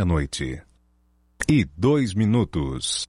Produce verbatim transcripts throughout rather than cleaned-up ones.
Meia-noite e dois minutos.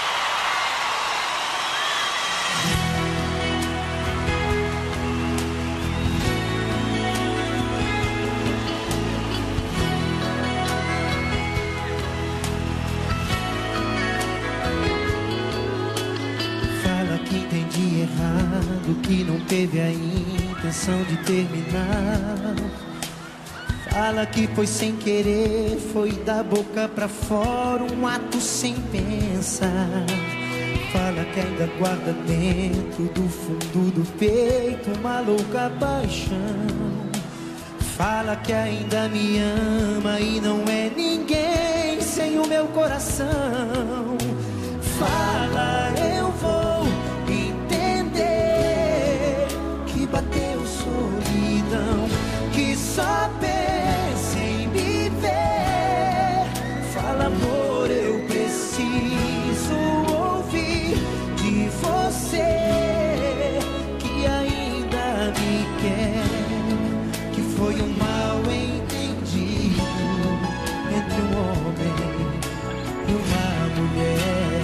Fala que entendi errado, que não teve a intenção de terminar. Fala que foi sem querer, foi da boca pra fora, um ato sem pensar. Fala que ainda guarda dentro do fundo do peito uma louca paixão. Fala que ainda me ama e não é ninguém sem o meu coração. Fala, eu vou entender que bateu solidão, que só pensa em me ver. Fala, amor, eu preciso ouvir de você que ainda me quer, que foi um mal entendido entre um homem e uma mulher.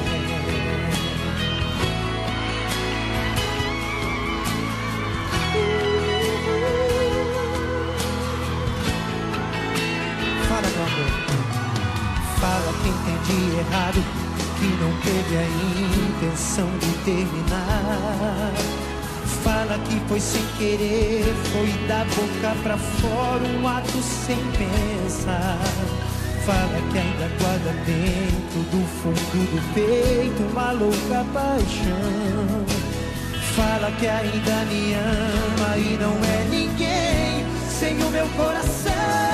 Fala, meu amor. Fala que entendi errado, que não teve a intenção de terminar. Fala que foi sem querer, foi da boca pra fora, um ato sem pensar. Fala que ainda guarda dentro do fundo do peito uma louca paixão. Fala que ainda me ama e não é ninguém sem o meu coração.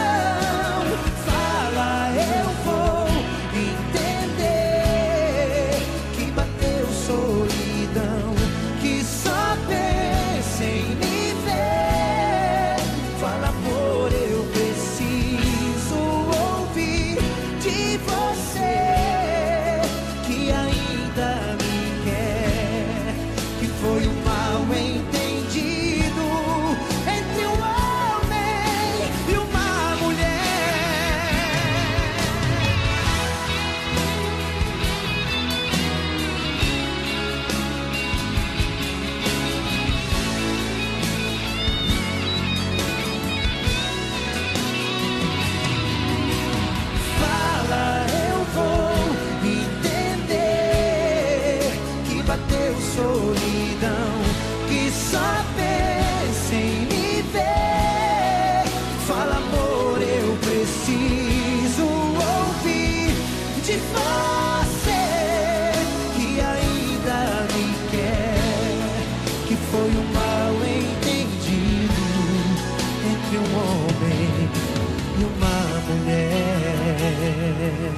Fala, eu vou entender que bateu solidão, que só pensa em me ver. Fala, amor, eu preciso ouvir de você que ainda me quer, que foi um mal entendido entre um homem e uma mulher. Fala, eu vou entender que bateu solidão, que só pensa em me ver. Fala, amor, eu preciso ouvir de você que ainda me quer, que foi um mal entendido entre um homem e uma mulher.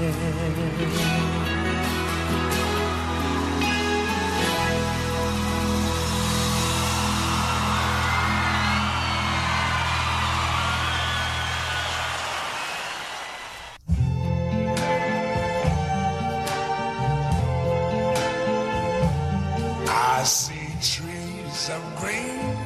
I see trees of green,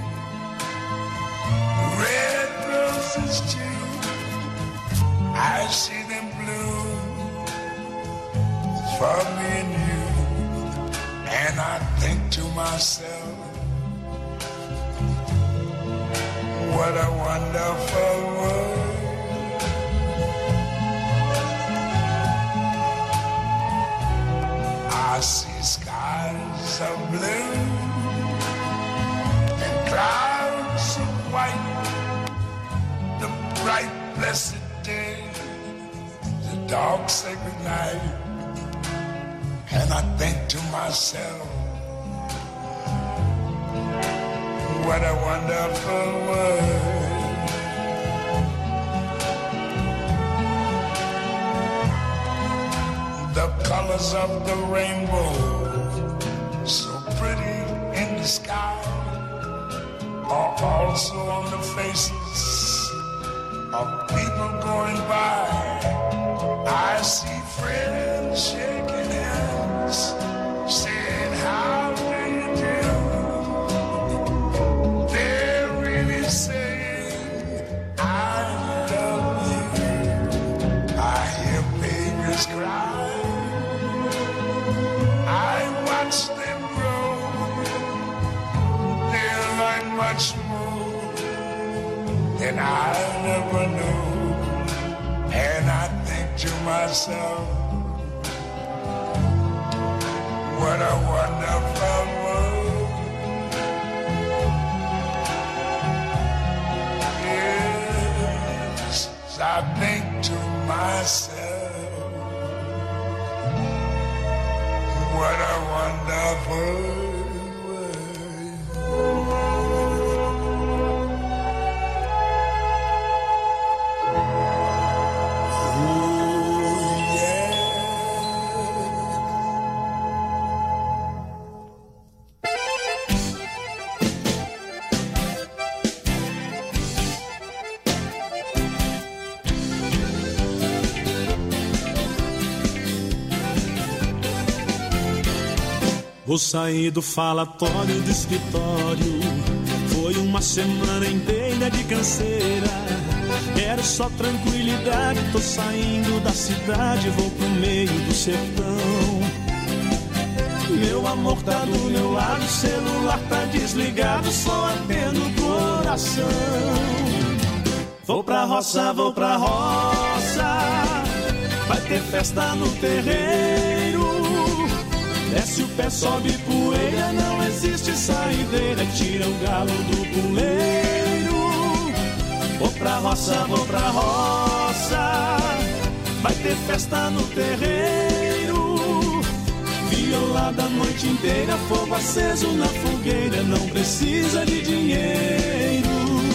red roses too. I see them bloom for me and you. And I think to myself, what a wonderful world. I see skies of blue and clouds of white, the bright blessed day, the dark sacred night. And I think to myself, what a wonderful world. The colors of the rainbow, so pretty in the sky, are also on the faces of people going by. I see friends shaking hands, saying, how do you do? They're really saying, I love you. I never knew. And I think to myself, what a wonderful world. Yes, I think to myself, what a wonderful world. Vou sair do falatório do escritório. Foi uma semana inteira de canseira. Quero só tranquilidade. Tô saindo da cidade, vou pro meio do sertão. Meu amor tá do meu lado, celular tá desligado, só atendo o coração. Vou pra roça, vou pra roça, vai ter festa no terreiro. Desce o pé, sobe poeira, não existe saideira, tira o galo do puleiro. Vou pra roça, vou pra roça, vai ter festa no terreiro. Violada a noite inteira, fogo aceso na fogueira, não precisa de dinheiro.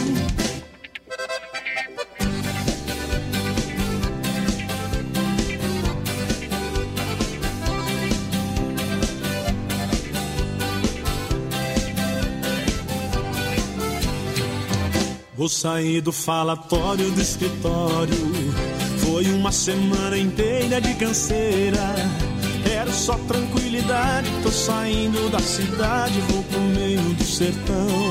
Vou sair do falatório do escritório. Foi uma semana inteira de canseira. Quero só tranquilidade. Tô saindo da cidade, vou pro meio do sertão.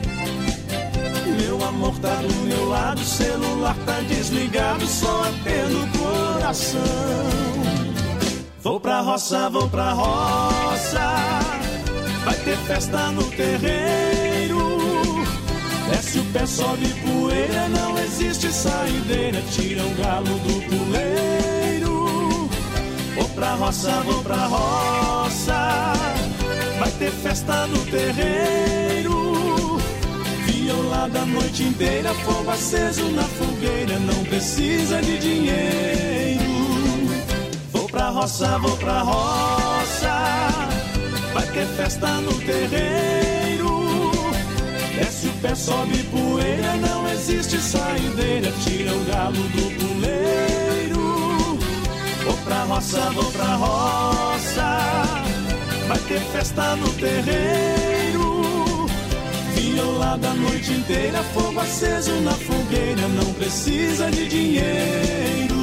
Meu amor tá do meu lado, celular tá desligado, só atendo o coração. Vou pra roça, vou pra roça, vai ter festa no terreiro. Desce o pé, sobe poeira, não existe saideira, tira o galo do puleiro. Vou pra roça, vou pra roça, vai ter festa no terreiro. Violada a noite inteira, fogo aceso na fogueira, não precisa de dinheiro. Vou pra roça, vou pra roça, vai ter festa no terreiro. Desce o pé, sobe poeira, não existe saideira, tira o galo do puleiro. Vou pra roça, vou pra roça, vai ter festa no terreiro. Violada a noite inteira, fogo aceso na fogueira, não precisa de dinheiro.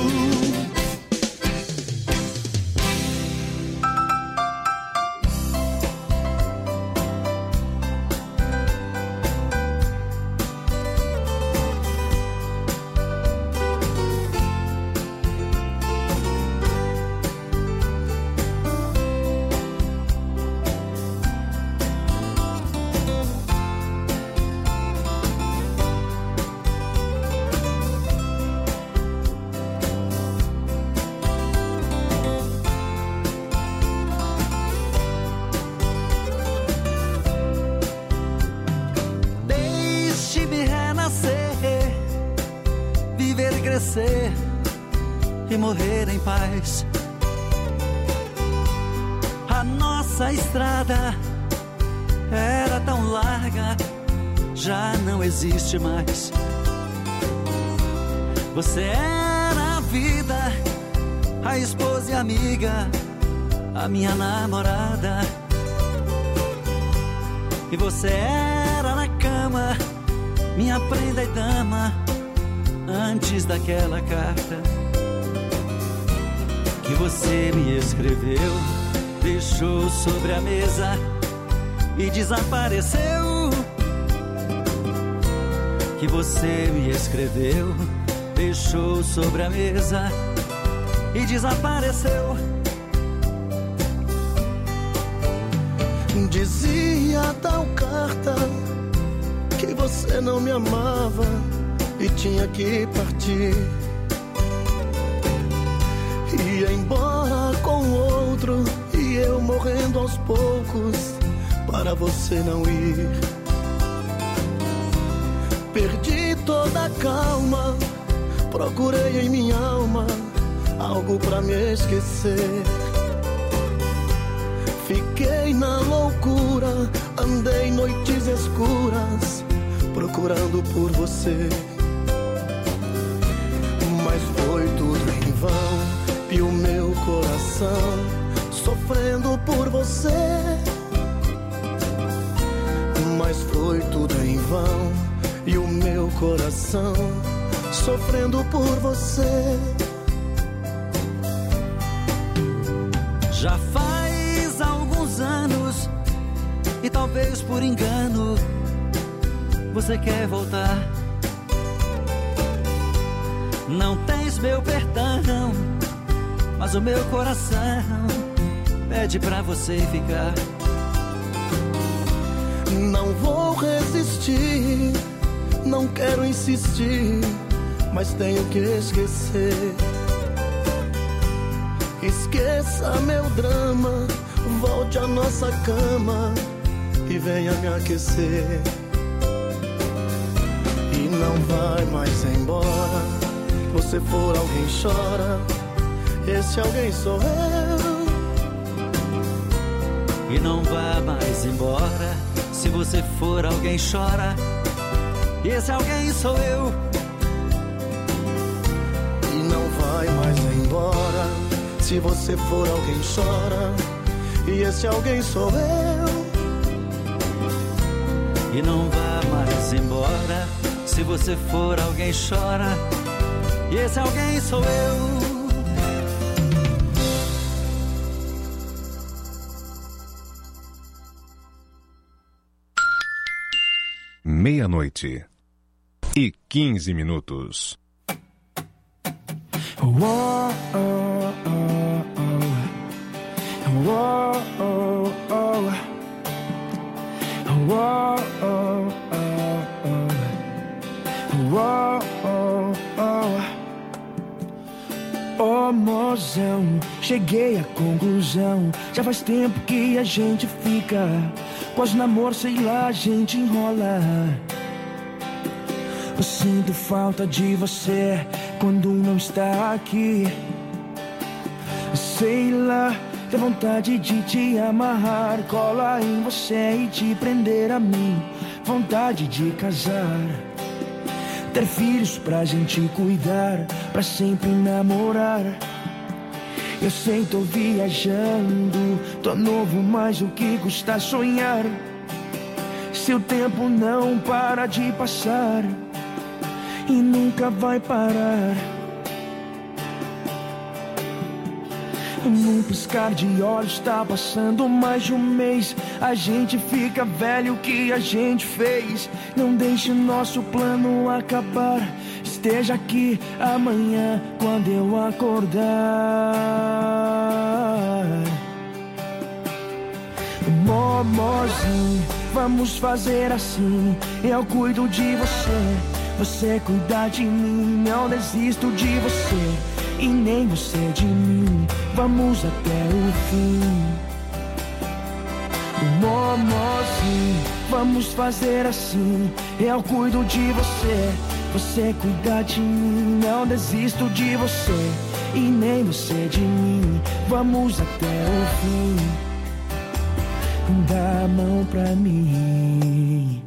E morrer em paz. A nossa estrada era tão larga, já não existe mais. Você era a vida, a esposa e amiga, a minha namorada. E você era na cama, minha prenda e dama, antes daquela carta que você me escreveu, deixou sobre a mesa e desapareceu. Que você me escreveu, deixou sobre a mesa e desapareceu. Dizia tal carta que você não me amava, e tinha que partir. Ia embora com outro e eu morrendo aos poucos para você não ir. Perdi toda a calma, procurei em minha alma algo pra me esquecer. Fiquei na loucura, andei noites escuras procurando por você. Mas foi tudo em vão e o meu coração sofrendo por você. Mas foi tudo em vão e o meu coração sofrendo por você. Já faz alguns anos e talvez por engano você quer voltar. Não tens meu perdão, mas o meu coração pede pra você ficar. Não vou resistir, não quero insistir, mas tenho que esquecer. Esqueça meu drama, volte à nossa cama e venha me aquecer. E não vai mais embora, você for alguém chora, esse alguém sou eu. E não vá mais embora, se você for alguém chora, esse alguém sou eu. E não vai mais embora, se você for alguém chora, e esse alguém sou eu. E não vá mais embora, se você for alguém chora, e esse alguém sou eu. Meia-noite e quinze minutos. Uou, oh, oh, oh. Uou, oh, oh. Uou, oh, oh, oh. Uou, oh, oh. Oh, mozão, cheguei à conclusão. Já faz tempo que a gente fica, pós namoro, sei lá, a gente enrola. Eu sinto falta de você quando não está aqui. Sei lá, dá vontade de te amarrar, colar em você e te prender a mim. Vontade de casar, ter filhos pra gente cuidar, pra sempre namorar. Eu sei, tô viajando, tô novo, mas o que custa sonhar? Se o tempo não para de passar e nunca vai parar. Num piscar de olhos tá passando mais de um mês. A gente fica velho, o que a gente fez? Não deixe o nosso plano acabar. Esteja aqui amanhã quando eu acordar. Momozinho, vamos fazer assim. Eu cuido de você, você cuida de mim. Não desisto de você e nem você de mim. Vamos até o fim. Momozinho, vamos fazer assim. Eu cuido de você, você cuida de mim. Não desisto de você e nem você de mim. Vamos até o fim. Dá a mão pra mim.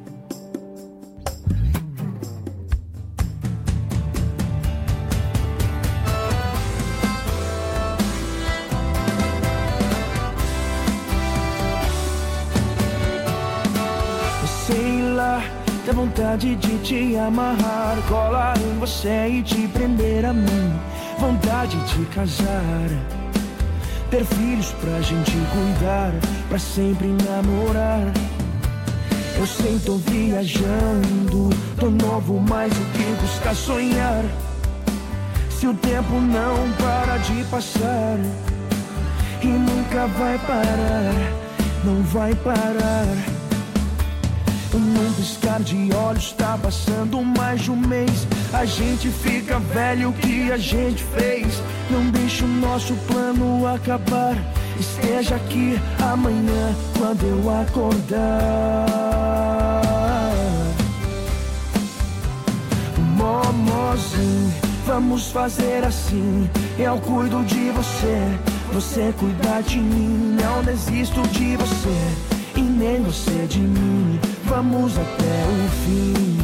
Sei lá, dá vontade de te amarrar, colar em você e te prender a mim. Vontade de casar, ter filhos pra gente cuidar, pra sempre namorar. Eu sei, tô viajando, tô novo, mas o que custa sonhar? Se o tempo não para de passar e nunca vai parar, não vai parar. Num piscar de olhos tá passando mais de um mês. A gente fica velho, o que a gente fez? Não deixa o nosso plano acabar. Esteja aqui amanhã quando eu acordar. Momozinho, vamos fazer assim. Eu cuido de você, você cuida de mim. Não desisto de você e nem você de mim. Vamos até o fim.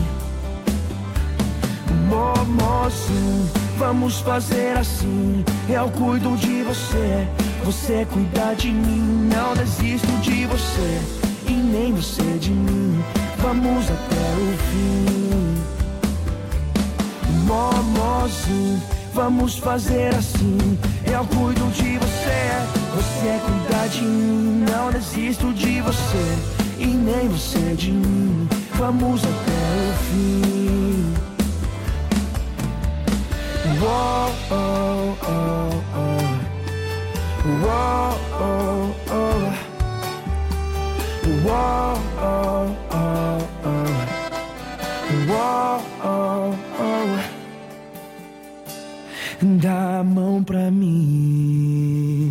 Momozinho, vamos fazer assim. Eu cuido de você, você cuida de mim. Não desisto de você e nem você de mim. Vamos até o fim. Momozinho, vamos fazer assim. Eu cuido de você, você cuida de mim. Não desisto de você e nem você de mim. Vamos até o fim. Uou, oh, oh, oh. Uou, oh, oh. Uou, oh, oh, oh. Uou, oh, oh. Dá a mão pra mim.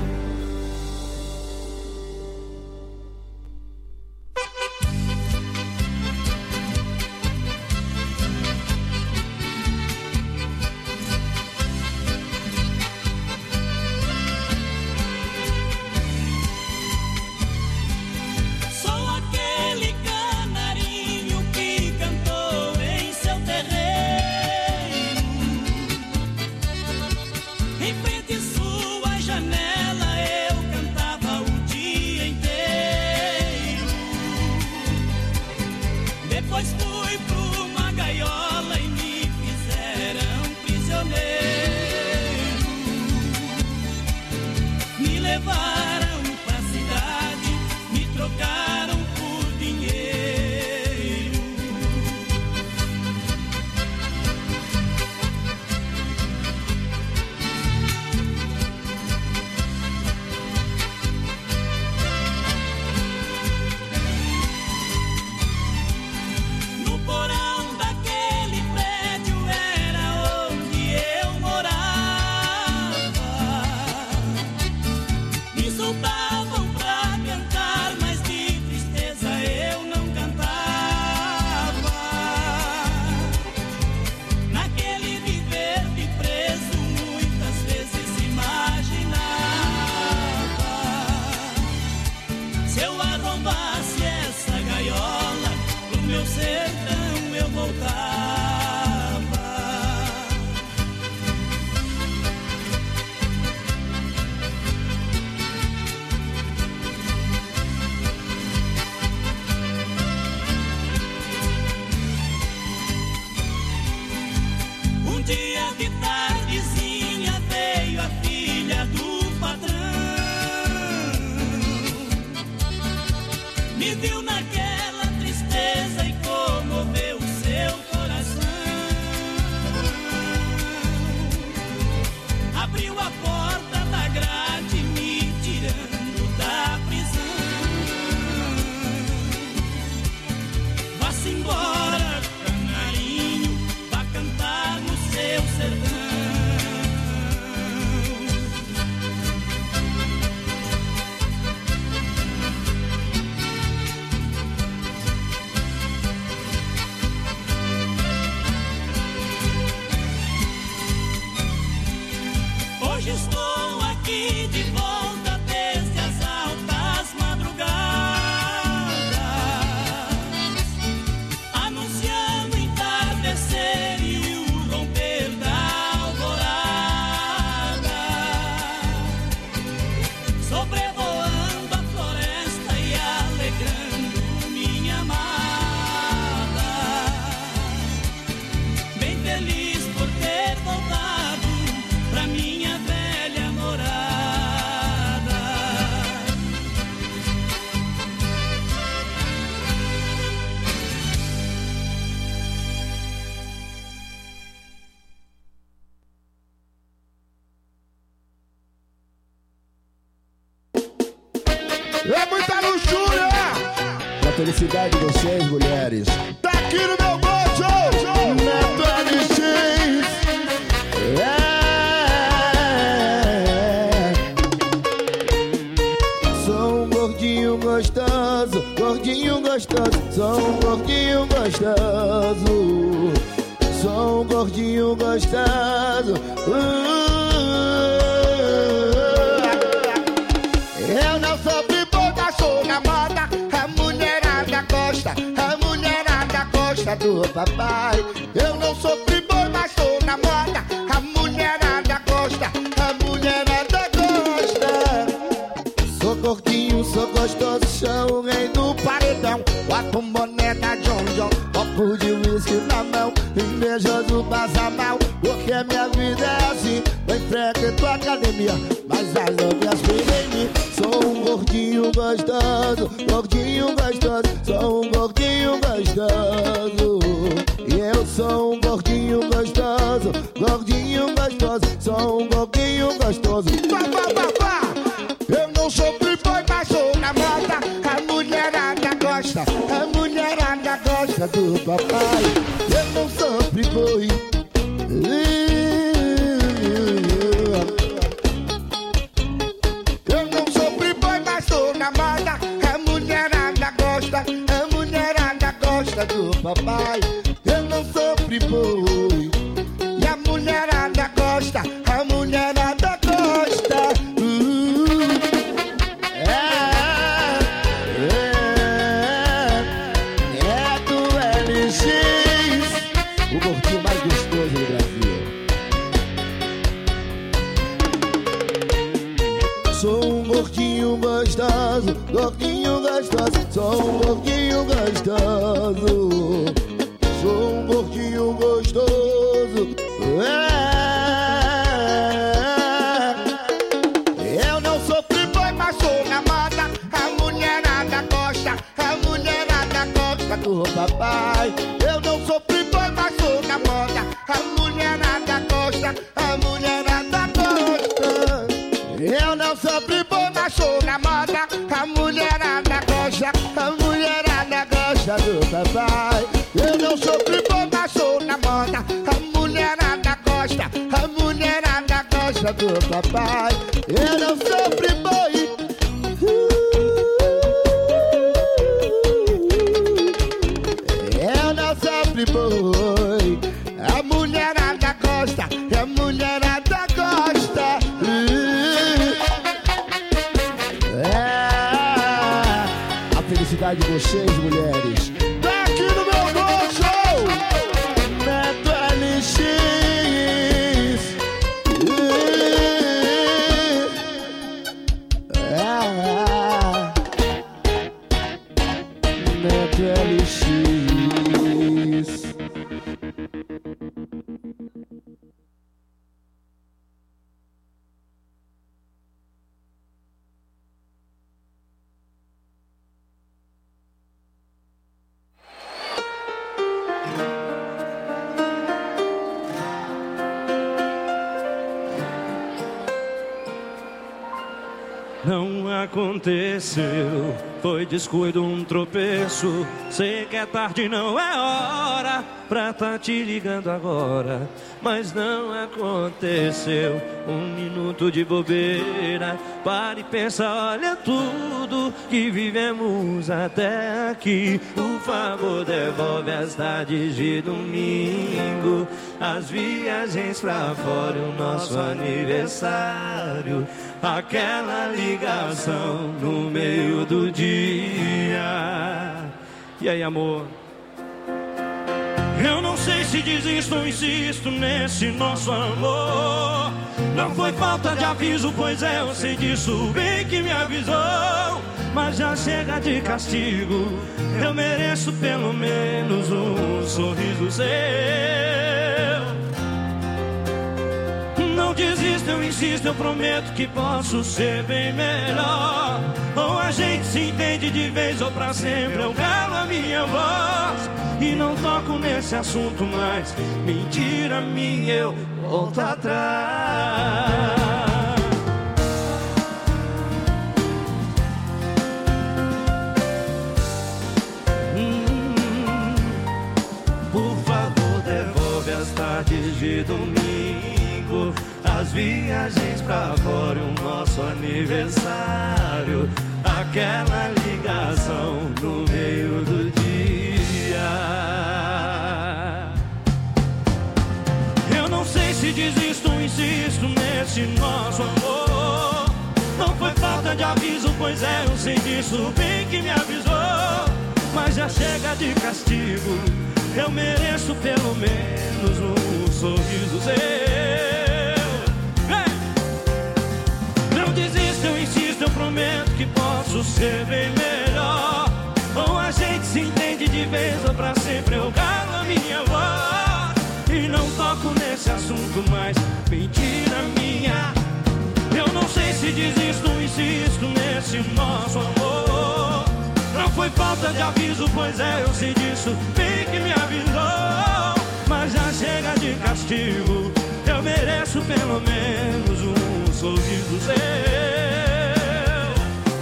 É muita luxúria! Pra felicidade de vocês, mulheres. Tá aqui no meu bolso! Neto gostoso. Sou um gordinho gostoso. Eu não sou playboy, mas sou na moda. A mulherada gosta, a mulherada gosta do papai. Eu não sou playboy, mas sou na moda. A mulherada gosta, a mulherada gosta. Sou gordinho, sou gostoso, sou o rei do paredão. Bota um boné da John John, copo de whisky na mão, invejoso passa mal, porque minha vida é assim. Eu enfrento a academia, mas as loucas vivem em mim. Sou um gordinho gostoso, gordinho gostoso. Sou um gordinho gostoso. E eu sou um gordinho gostoso, gordinho gostoso. Sou um gordinho gostoso. Vá, vá, vá, vá. Eu não sou playboy, mas sou na moda. A mulherada gosta, a mulherada gosta do papai. Eu não sou playboy. Eu não sou playboy, mas sou na moda. A mulherada gosta, a mulherada gosta do papai. Eu não sou playboy. E a mulherada gosta, a mulherada gosta. Uh, é, é, é do L X, o gordinho mais gostoso do Brasil. Sou um gordinho gostoso, gordinho gostoso. Sou um gordinho gostoso. Sou um gordinho gostoso. É. Eu não sou playboy, mas sou na moda. A mulherada gosta, a mulherada gosta do papai. Eu não sou playboy, mas sou na moda. A mulherada gosta, a mulherada gosta. Eu não sou playboy, mas sou na moda. A mulherada gosta, a mulherada gosta do papai. Eu não sou playboy, mas sou na moda. A mulherada gosta, a mulherada gosta do papai. Eu não sou playboy. Eu não sou playboy. A mulherada gosta, a mulherada gosta. É a felicidade de vocês, mulheres. Daqui no meu gol show, Neto L X. É, Neto L X. Não aconteceu, foi descuido, um tropeço. Sei que é tarde, não é hora pra tá te ligando agora. Mas não aconteceu, um minuto de bobeira. Para e pensa, olha tudo que vivemos até aqui. Por favor, devolve as tardes de domingo, as viagens pra fora, o nosso aniversário, aquela ligação no meio do dia. E aí, amor? Eu não sei se desisto ou insisto nesse nosso amor. Não foi falta de aviso, pois é, eu sei disso bem que me avisou. Mas já chega de castigo, eu mereço pelo menos um sorriso seu. Não desisto, eu insisto, eu prometo que posso ser bem melhor. Ou a gente se entende de vez ou pra sempre, eu calo a minha voz e não toco nesse assunto mais. Mentira minha, eu volto atrás. hum, Por favor, devolve as tardes de domingo, as viagens pra fora, o nosso aniversário, aquela ligação no meio do dia. nesse nosso amor. Não foi falta de aviso, pois é, eu sei disso, bem que me avisou. Mas já chega de castigo, eu mereço pelo menos um sorriso seu. Hey! Não desisto, eu insisto, eu prometo que posso ser bem melhor. Ou a gente se entende de vez ou pra sempre eu calo a minha voz. E não toco nesse assunto mais, mentira minha. Eu não sei se desisto, insisto nesse nosso amor. Não foi falta de aviso, pois é, eu sei disso, bem que me avisou. Mas já chega de castigo, eu mereço pelo menos um sorriso seu.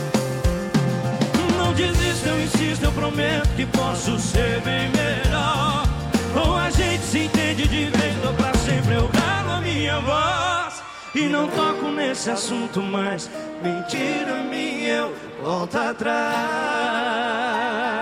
Não desisto, eu insisto, eu prometo que posso ser bem melhor. Ou a gente se entende de vez ou pra sempre eu calo a minha voz. E não toco nesse assunto mais, mentira minha, eu volto atrás.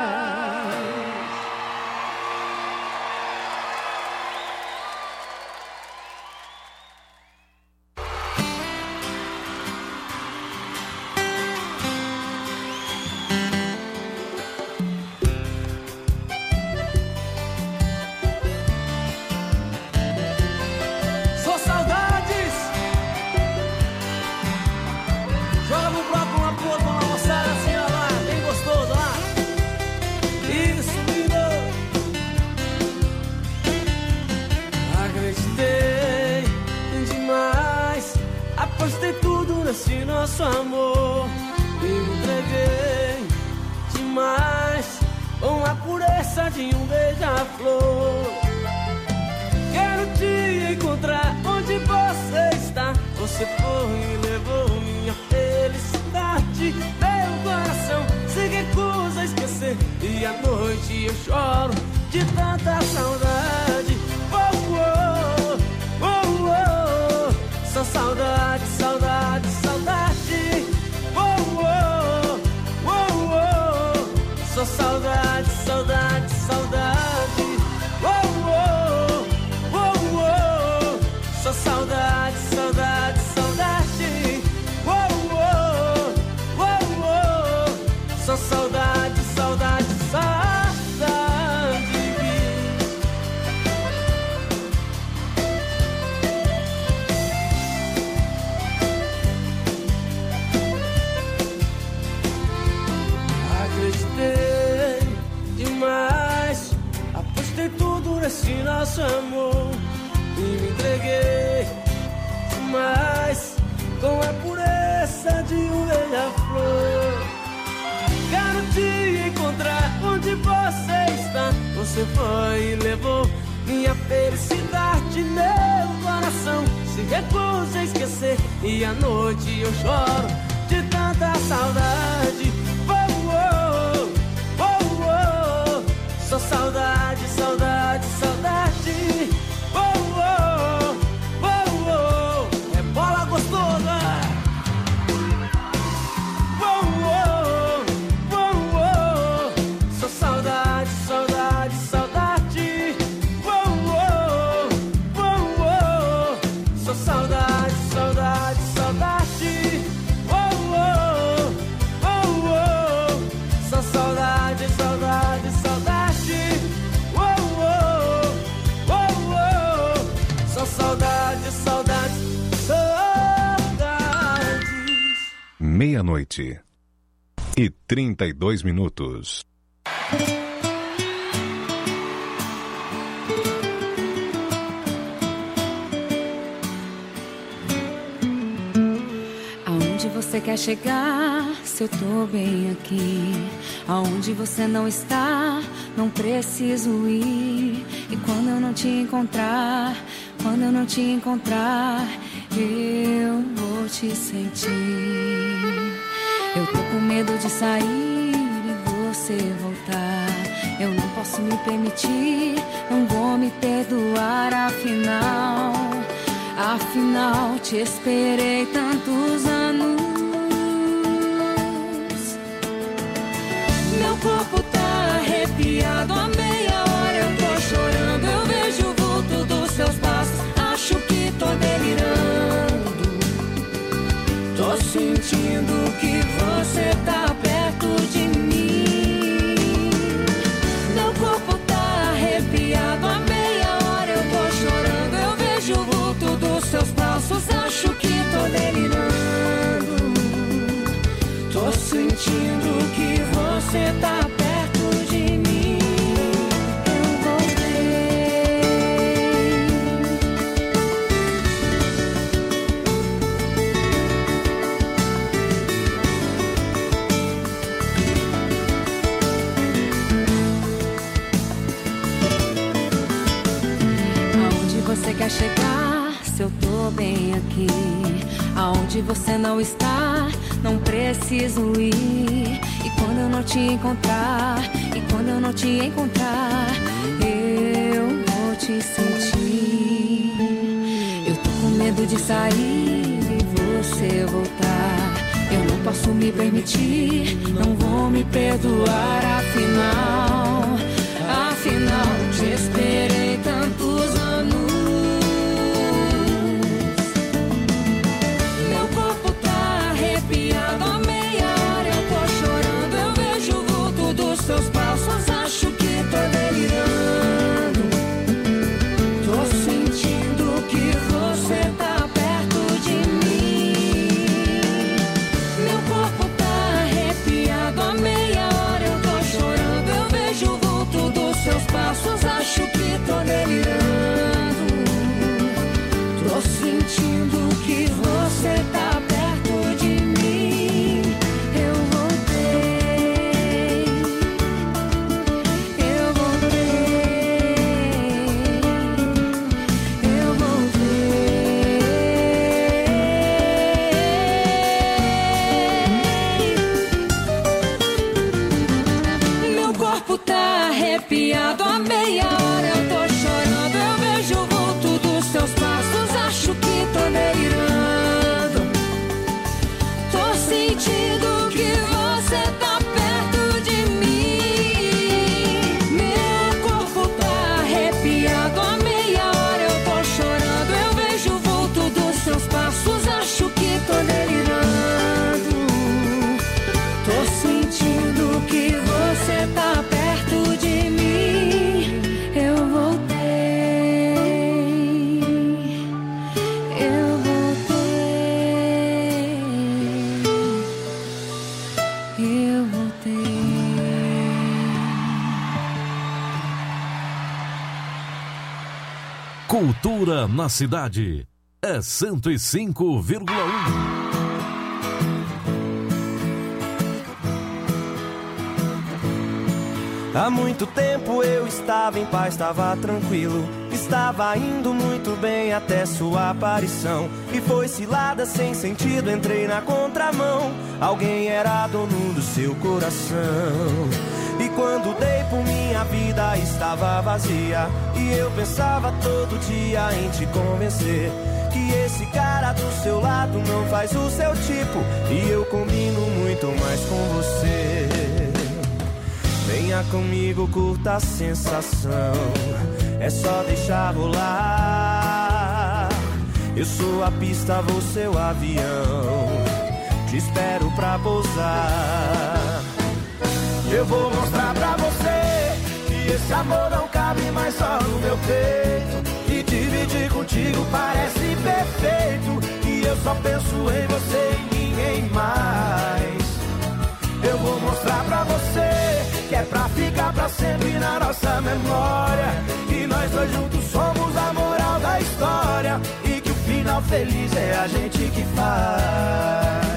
Esse nosso amor, e me entreguei demais com a pureza de um beija-flor. Quero te encontrar onde você está. Você foi e levou minha felicidade. Meu coração se recusa a esquecer, e à noite eu choro de tanta saudade. Oh, oh, oh, oh. Só saudade, saudade, saudade. Oh, oh, oh, oh. Só saudade, saudade, saudade. Oh, oh, oh, oh. Só saudade, saudade, saudade. Oh, oh, oh, oh. Só saudade, saudade, saudade. Esse nosso amor, e me entreguei demais com a pureza de um beija-flor. Quero te encontrar onde você está. Você foi e levou minha felicidade. Meu coração se recusa a esquecer, e à noite eu choro de tanta saudade. Oh, oh, oh, oh. Só saudade, saudade, saudade. Oh, oh, oh, oh. É bola gostosa. Oh, oh, oh, oh. Só saudade, saudade, saudade. Oh, oh, oh, oh. Só saudade, saudade, saudade. Oh, oh, oh, oh. Só saudade, saudade, saudade. Saudade, saudade, saudades. Meia-noite e trinta e dois minutos. Aonde você quer chegar, se eu tô bem aqui? Aonde você não está, não preciso ir. E quando eu não te encontrar, quando eu não te encontrar, eu vou te sentir. Eu tô com medo de sair e você voltar. Eu não posso me permitir, não vou me perdoar. Afinal, afinal te esperei tantos anos. Meu corpo tá arrepiado, a meia hora eu tô chorando. Eu vejo o vulto dos seus passos, acho que tô delirando. Tô sentindo que você tá perto de mim. Meu corpo tá arrepiado, há meia hora eu tô chorando. Eu vejo o vulto dos seus braços, acho que tô delirando. Tô sentindo que você tá perto de mim. Eu voltei. Aonde você quer chegar? Se eu tô bem aqui. Aonde você não está, não preciso ir. E quando eu não te encontrar, e quando eu não te encontrar, eu vou te sentir. Eu tô com medo de sair e você voltar. Eu não posso me permitir, não vou me perdoar. Afinal, afinal, te esperei tantos anos. Há meia hora eu tô chorando. Eu vejo o vulto dos seus passos, acho que tô delirando. Tô sentindo que você tá perto de mim. Meu corpo tá arrepiado, há meia hora eu tô chorando. Eu vejo o vulto dos seus passos, acho que tô delirando. Tô sentindo que você tá perto de mim. Arrepiado, há meia hora eu tô chorando. Eu vejo o vulto dos seus passos, acho que tô delirando. Tô sentindo que você tá perto de mim. Meu corpo tá arrepiado, há meia hora eu tô chorando. Eu vejo o vulto dos seus passos, acho que tô delirando. Tô sentindo que você tá perto de mim. Cultura na cidade é cento e cinco vírgula um. Há muito tempo eu estava em paz, estava tranquilo. Estava indo muito bem até sua aparição. E foi cilada sem sentido, entrei na contramão. Alguém era dono do seu coração. E quando dei por minha vida estava vazia. E eu pensava todo dia em te convencer que esse cara do seu lado não faz o seu tipo. E eu combino muito mais com você. Venha comigo, curta a sensação. É só deixar rolar. Eu sou a pista, você o avião. Te espero pra pousar. Eu vou mostrar pra você que esse amor não cabe mais só no meu peito. E dividir contigo parece perfeito. E eu só penso em você e ninguém mais. Eu vou mostrar pra você que é pra ficar pra sempre na nossa memória. Que nós dois juntos somos a moral da história. E que o final feliz é a gente que faz.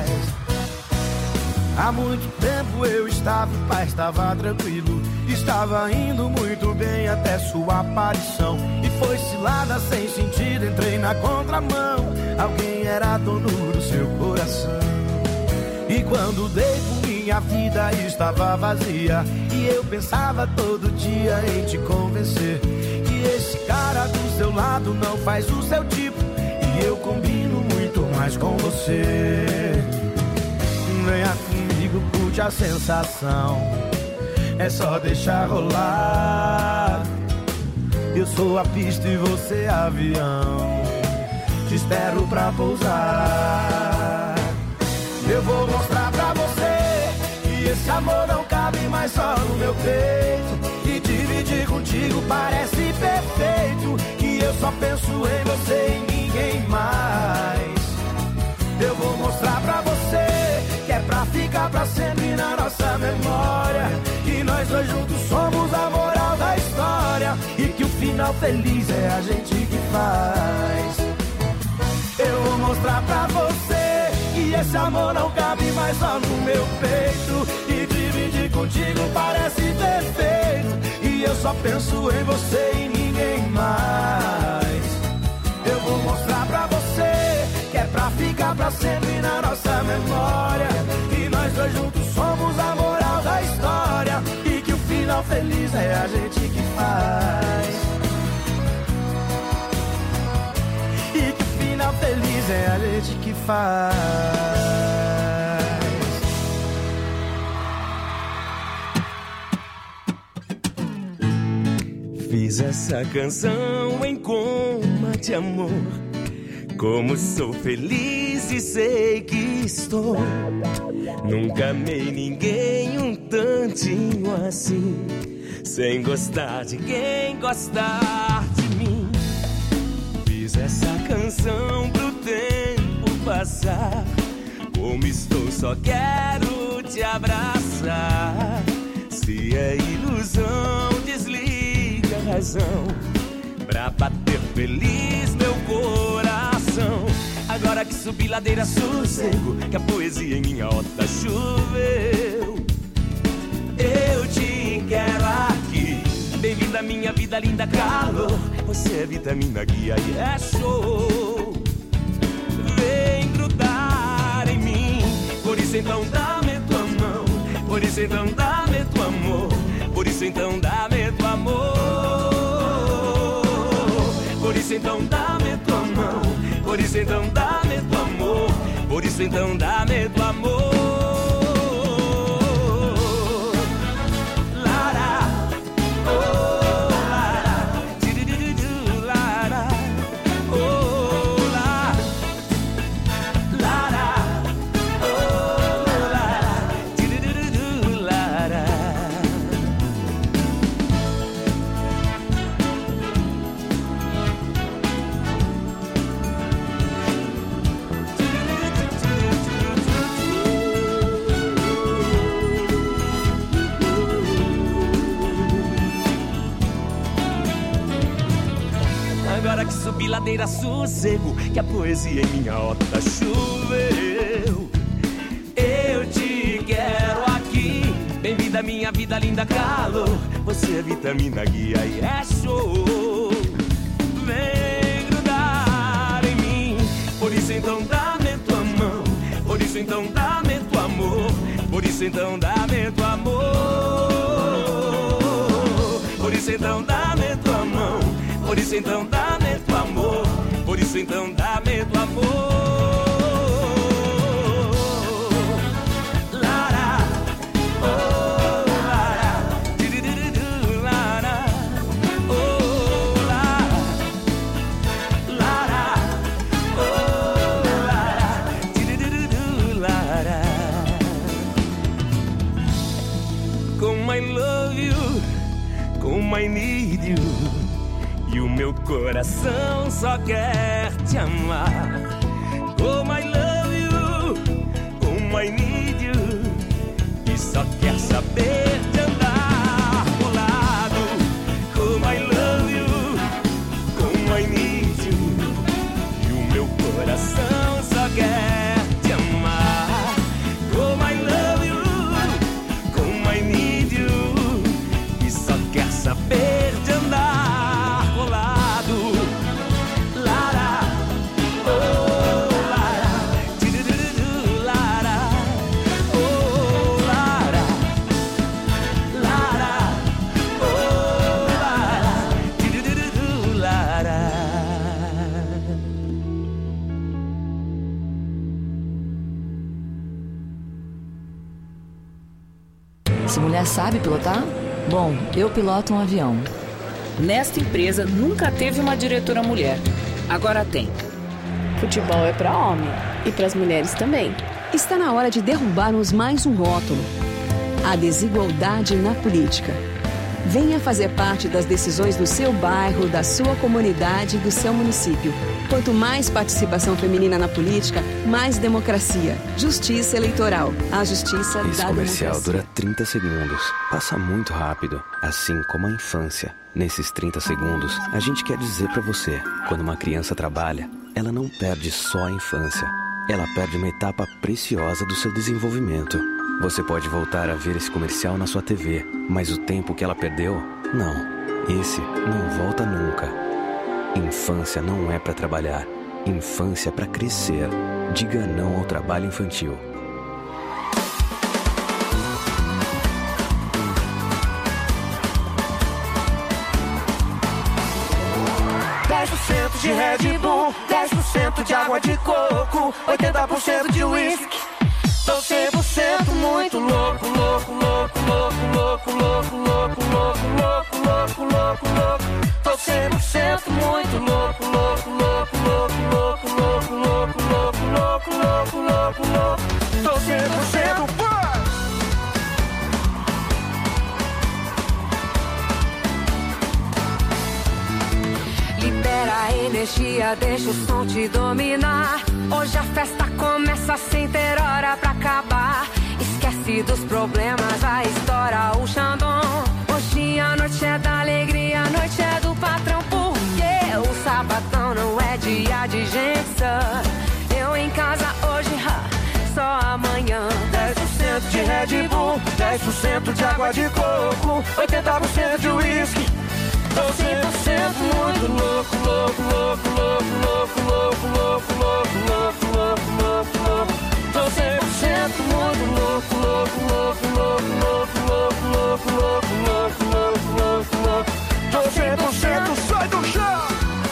Há muito tempo eu estava em paz, estava tranquilo. Estava indo muito bem até sua aparição. E foi cilada sem sentido, entrei na contramão. Alguém era dono do seu coração. E quando dei por minha vida estava vazia. E eu pensava todo dia em te convencer que esse cara do seu lado não faz o seu tipo. E eu combino muito mais com você. Venha comigo, curte a sensação. É só deixar rolar. Eu sou a pista e você avião. Te espero pra pousar. amor não cabe mais só no meu peito. E dividir contigo parece perfeito. Que eu só penso em você e ninguém mais. Eu vou mostrar pra você que é pra ficar pra sempre na nossa memória. Que nós dois juntos somos a moral da história. E que o final feliz é a gente que faz. Eu vou mostrar pra você que esse amor não cabe mais só no meu peito. E dividir contigo parece perfeito. E eu só penso em você e ninguém mais. Eu vou mostrar pra você que é pra ficar pra sempre na nossa memória. E nós dois juntos somos a moral da história. E que o final feliz é a gente que faz. E que o final feliz é a gente que faz. Fiz essa canção em coma de amor. Como sou feliz e sei que estou. Nunca amei ninguém um tantinho assim, sem gostar de quem gostar de mim. Fiz essa canção pro tempo passar. Como estou, só quero te abraçar. Se é ilusão, desliga a razão pra bater feliz meu coração. Agora que subi ladeira, sossego, que a poesia em minha horta choveu. Eu te quero aqui. Bem-vinda à minha vida, linda calor. Você é vitamina, guia e é show. Vem grudar em mim. Por isso então dá-me tua mão. Por isso então dá-me tua amor. Por isso então dá-me tua amor. Por isso então dá-me tua mão. Por isso então dá-me tua amor. Por isso então dá-me tua amor. Agora que subi ladeira, sossego, que a poesia em minha horta choveu. Eu te quero aqui. Bem-vinda à minha vida, linda calor. Você é vitamina, guia e é show. Vem grudar em mim. Por isso então dá-me tua mão. Por isso então dá-me tua amor. Por isso então dá-me tua amor. Por isso então dá-me tua mão. Por isso então dá-me tua amor. Por isso então dá-me tua amor. Lara, oh Lara, dirididu, Lara, oh Lara, Lara, oh Lara, dirididu, Lara. Como I love you, como I need you. E o meu coração só quer te amar. Como I love you, como I need you. E só quer saber de andar colado. Como I love you, como I need you. E o meu coração só quer te amar. Como I love you, como I need you. E só quer saber de andar. Se mulher sabe pilotar? Bom, eu piloto um avião. Nesta empresa nunca teve uma diretora mulher. Agora tem. Futebol é para homem e para as mulheres também. Está na hora de derrubarmos mais um rótulo. a desigualdade na política. Venha fazer parte das decisões do seu bairro, da sua comunidade e do seu município. Quanto mais participação feminina na política, mais democracia. Justiça eleitoral. A justiça da democracia. Esse comercial dura trinta segundos. Passa muito rápido, assim como a infância. Nesses trinta segundos, a gente quer dizer pra você, quando uma criança trabalha, ela não perde só a infância. Ela perde uma etapa preciosa do seu desenvolvimento. Você pode voltar a ver esse comercial na sua T V, mas o tempo que ela perdeu, não. Esse não volta nunca. Infância não é pra trabalhar. Infância é pra crescer. Diga não ao trabalho infantil. dez por cento de Red Bull, dez por cento de água de coco, oitenta por cento de whisky. Tô cem por cento muito louco, louco, louco, louco, louco, louco, louco, louco, louco, louco, louco, louco. Tô cem por cento muito louco, louco, louco, louco, louco, louco, louco, louco, louco, louco, louco, louco. Tô cem por cento pô! Libera a energia, deixa o som te dominar. Hoje a festa começa sem ter hora pra acabar. Esquece dos problemas, vai estourar o Xandão. Hoje a noite é da alegria, a noite é do patrão. Porque o sabadão não é dia de gente. Eu em casa hoje, ha, só amanhã. dez por cento de Red Bull, dez por cento de água de coco, oitenta por cento de whisky. Tô cem por cento muito louco, louco, louco, louco, louco, louco, louco, louco, louco, louco, louco, louco. Tô cem por cento muito louco, louco, louco, louco, louco, louco, louco, louco, louco, louco, louco, louco. Tô cem por cento, sai do chão!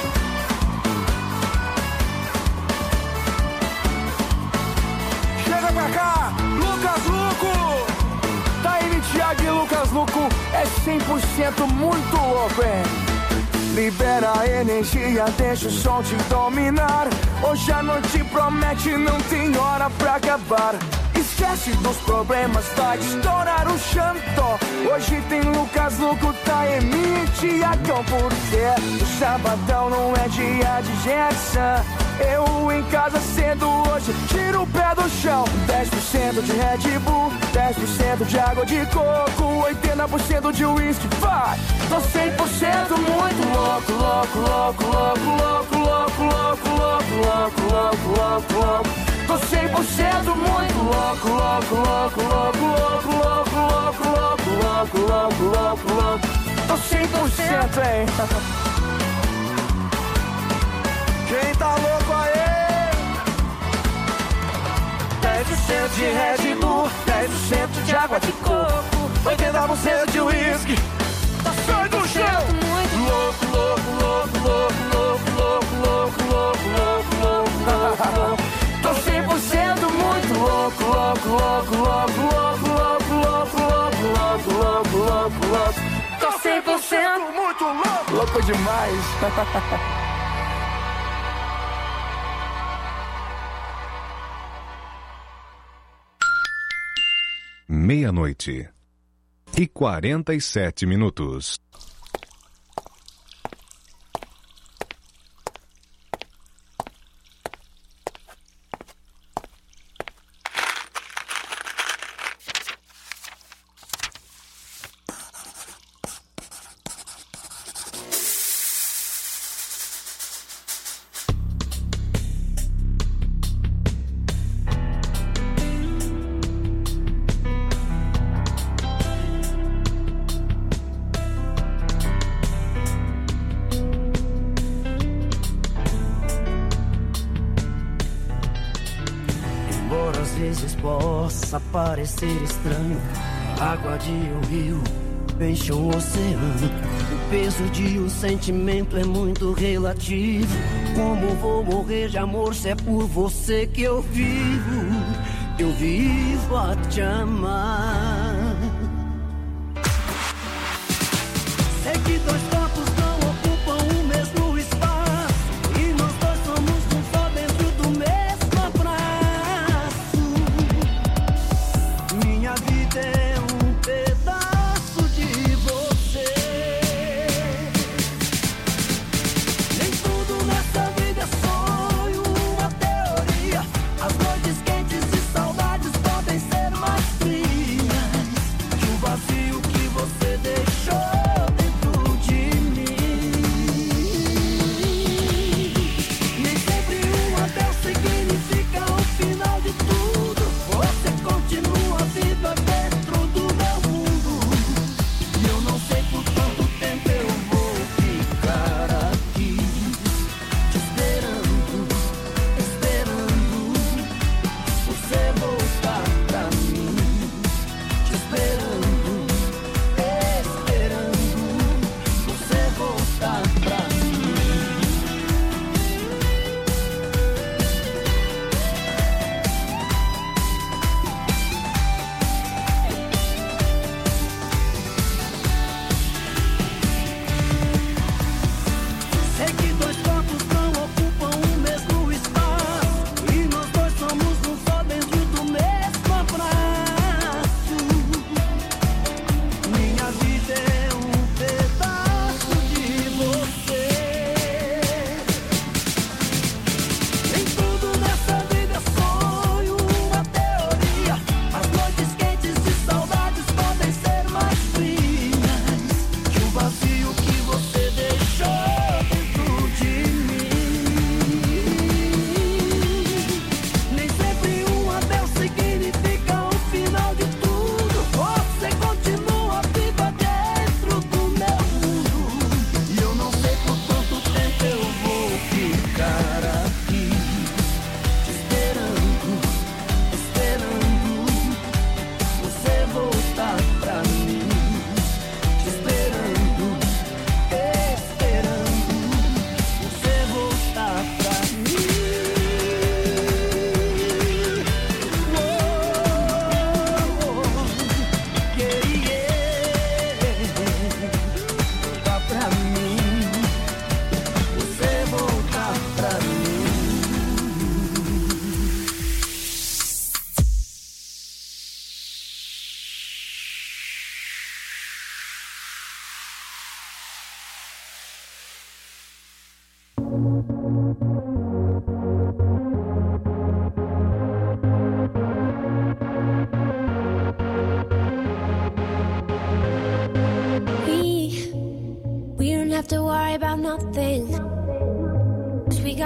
Chega pra cá, Lucas Luco! Taíne, Thiago e Lucas Luco é cem por cento muito louco, hein? Libera a energia, deixa o som te dominar. Hoje a noite promete, não tem hora pra acabar. Esquece dos problemas, vai estourar o chanto. Hoje tem Lucas Luco, Taíne e Thiagão. Porque o sabadão não é dia de Gerson. Eu em casa cedo hoje, tiro o pé do chão. dez por cento de Red Bull, dez por cento de água de coco, oitenta por cento de whisky, vai! Tô cem por cento muito louco, louco, louco, louco, louco, louco, louco, louco, louco, louco, louco, louco. Tô cem por cento muito louco, louco, louco, louco, louco, louco, louco, louco, louco, louco, louco, louco. Tô cem por cento, hein? Quem tá louco aí? dez por cento de Red Bull, dez por cento de água de coco, oitenta por cento de whisky. Sai do chão! Louco, louco, louco, louco, louco, louco, louco, louco, louco, louco, louco. Tô cem por cento muito louco, louco, louco, louco, louco, louco, louco, louco, louco, louco, louco, louco. Tô cem por cento muito louco! Louco demais! Meia-noite e quarenta e sete minutos. Possa parecer estranho, água de um rio enche um oceano. O peso de um sentimento é muito relativo. Como vou morrer de amor se é por você que eu vivo? Eu vivo a te amar. Sei que dois corpos não ocupam o mesmo espaço, e nós dois somos um só dentro do mesmo abraço. Minha vida é um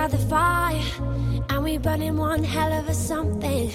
got the fire, and we burning one hell of a something.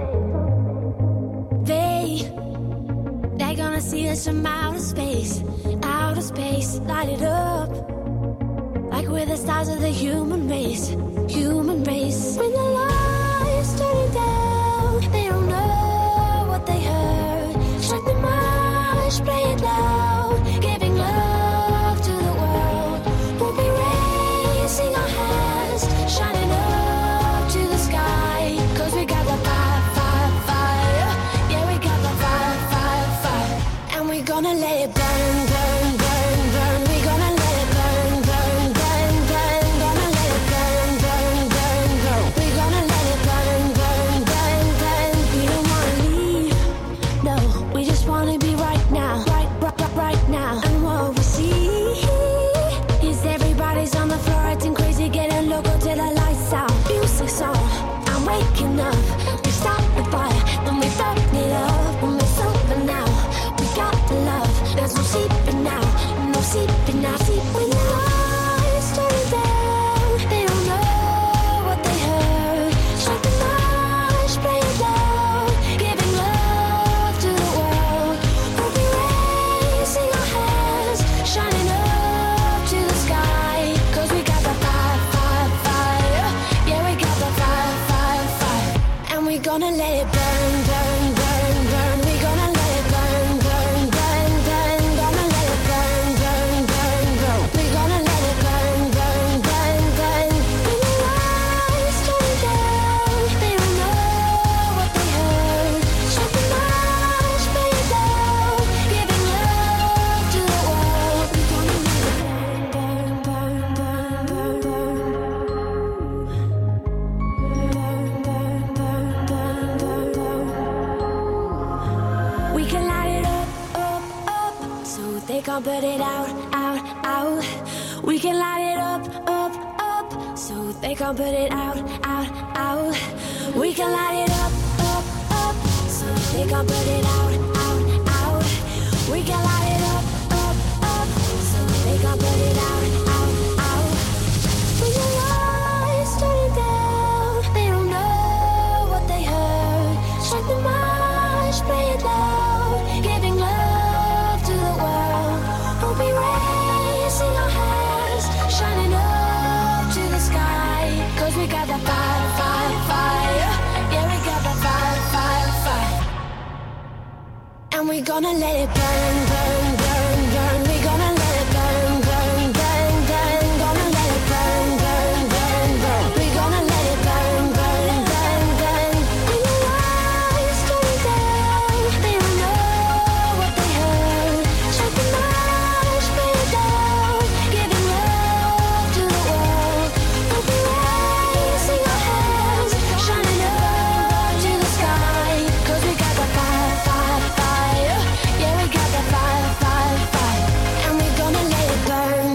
They, they're gonna see us from outer space, outer space, light it up. Like we're the stars of the human race, human race. When the lights turn down, they don't know what they heard. Strike the march, play it loud, giving love to the world. We'll be raising our hands, shining up to the sky. Cause we got the fire, fire, fire. Yeah, we got the fire, fire, fire. And we're gonna let it burn, burn, burn, burn. We're gonna let it burn, burn, burn, burn. Gonna let it burn, burn, burn, burn. We're gonna let it burn, burn, burn, burn. We don't wanna leave, no. We just wanna be right now, right, right, right, right now. And what we see is everybody's on the floor acting crazy, getting loco till the lights out. Music's on, I'm waking up. We start the fire, then we burn it up. When we're sober now, we got the love. There's no sleeping now, no sleeping now. Sleep when the lights turn down. They don't know what they heard. Strike the march, play it loud, giving love to the world. We'll be raising our hands, shining up to the sky. Cause we got the fire, fire, fire. Yeah, we got the fire, fire, fire. And we're gonna let it burn, burn, burn, burn. We're gonna let it burn, burn, burn, burn. Gonna let it burn, burn, burn, burn. We're gonna let it burn, burn, burn, burn. When the lights turn down, they don't know what they heard. Strike the march, play it loud, giving love to the world. We're gonna let it burn, burn, burn, burn, burn, burn. We can light it up, up, up, so they can't put it out, out, out. We can light it up, up, up, so they can't put it out, out, out. We can light it up, up, up, so they can't put it out, out, out. We can light it up, up, up, so they can't put it out, out, out. When the lights turn down, they don't know what they heard. Strike the march, play it loud, giving love to the world. We'll be raising our hands, shining up to the sky. Cause we got the fire, fire, fire. Yeah, we got the fire, fire, fire. And we're gonna let it burn, burn, burn, burn. We're gonna let it burn, burn, burn, burn. Gonna let it burn, burn, burn, burn. We're gonna let it burn, burn, burn, burn. When the lights turn down, they don't know what they heard. Strike the march, play it loud, giving love to the world. We'll be raising our hands, shining up to the sky. Cause we got the fire, fire, fire. Yeah, we got the fire, fire, fire. And we're gonna let it burn.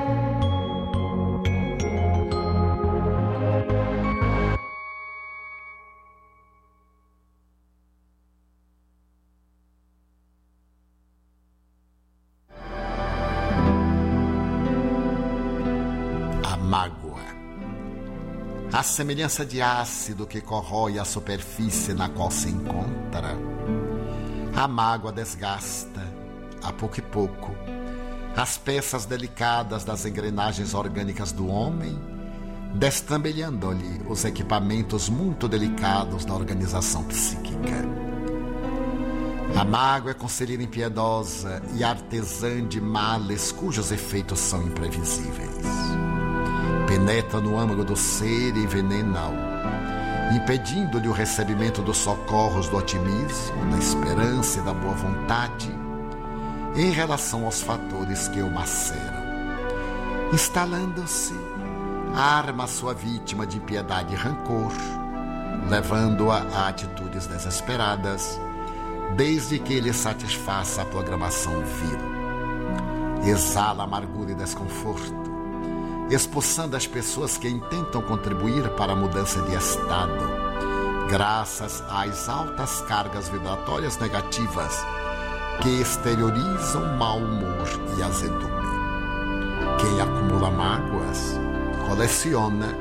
A mágoa. A semelhança de ácido que corrói a superfície na qual se encontra. A mágoa desgasta, a pouco e pouco, as peças delicadas das engrenagens orgânicas do homem, destrambelhando-lhe os equipamentos muito delicados da organização psíquica. A mágoa é conselheira impiedosa e artesã de males cujos efeitos são imprevisíveis. Penetra no âmago do ser e envenena-o, impedindo-lhe o recebimento dos socorros do otimismo, da esperança e da boa vontade em relação aos fatores que o maceram. Instalando-se, arma a sua vítima de impiedade e rancor, levando-a a atitudes desesperadas, desde que ele satisfaça a programação vil. Exala amargura e desconforto, expulsando as pessoas que intentam contribuir para a mudança de estado, graças às altas cargas vibratórias negativas que exteriorizam mau humor e azedume. Quem acumula mágoas, coleciona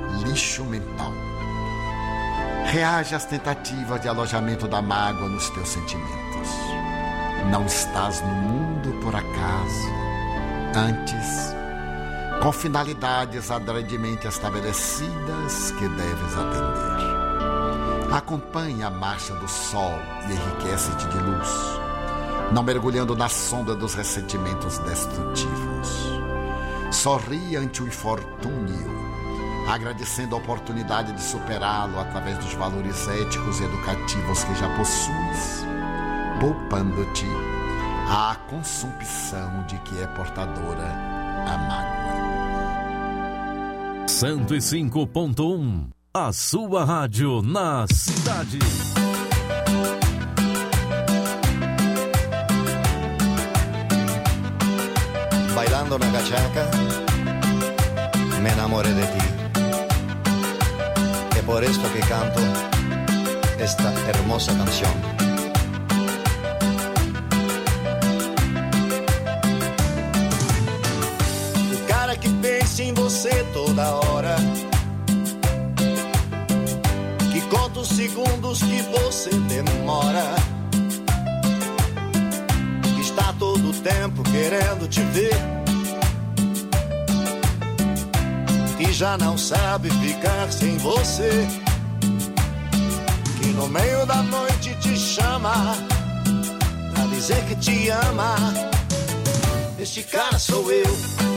lixo mental. Reage às tentativas de alojamento da mágoa nos teus sentimentos. Não estás no mundo por acaso. Antes, com finalidades adredemente estabelecidas que deves atender. Acompanhe a marcha do sol e enriquece-te de luz, não mergulhando na sonda dos ressentimentos destrutivos. Sorri ante o infortúnio, agradecendo a oportunidade de superá-lo através dos valores éticos e educativos que já possuis, poupando-te a consumpção de que é portadora a mágoa. cento e cinco ponto um, a sua rádio na cidade. Bailando na cachaca, me enamoré de ti. Es por esto que canto esta hermosa canción. O cara que pensa em você toda hora, que conta os segundos que você demora, que está todo o tempo querendo te ver, que já não sabe ficar sem você, que no meio da noite te chama pra dizer que te ama. Este cara sou eu.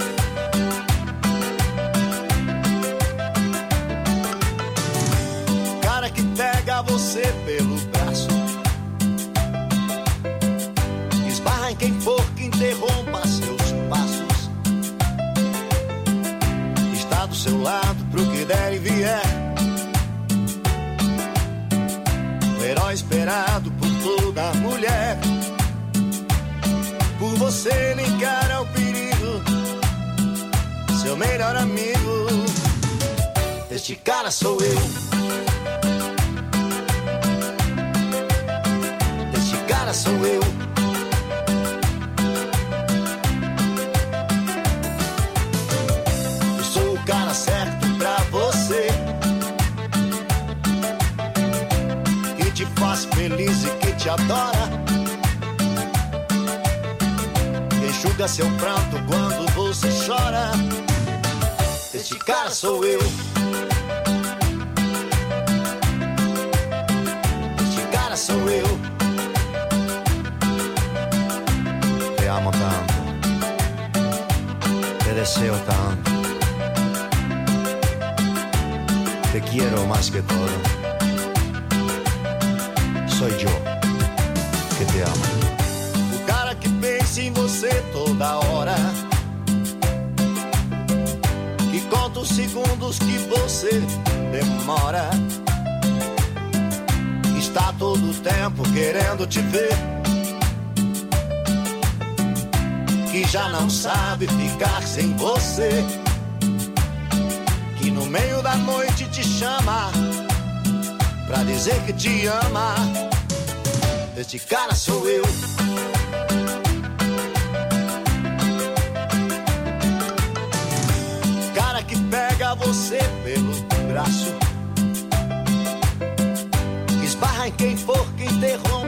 Cara que pega você pelo braço, esbarra em quem for que interrompa seus passos, está do seu lado pro que der e vier, o herói esperado por toda mulher. Por você ele encara o perigo, seu melhor amigo. Este cara sou eu. Este cara sou eu. Eu sou o cara certo pra você, que te faz feliz e que te adora, enxuga seu pranto quando você chora. Este cara sou eu. Este cara sou eu. Te amo tanto, te deseo tanto, te quiero más que todo. Soy yo que te amo. O cara que pensa em você toda hora, que conta os segundos que você demora, está todo o tempo querendo te ver, que já não sabe ficar sem você, que no meio da noite te chama pra dizer que te ama. Este cara sou eu. Cara que pega você pelo braço, esbarra em quem for que interrompa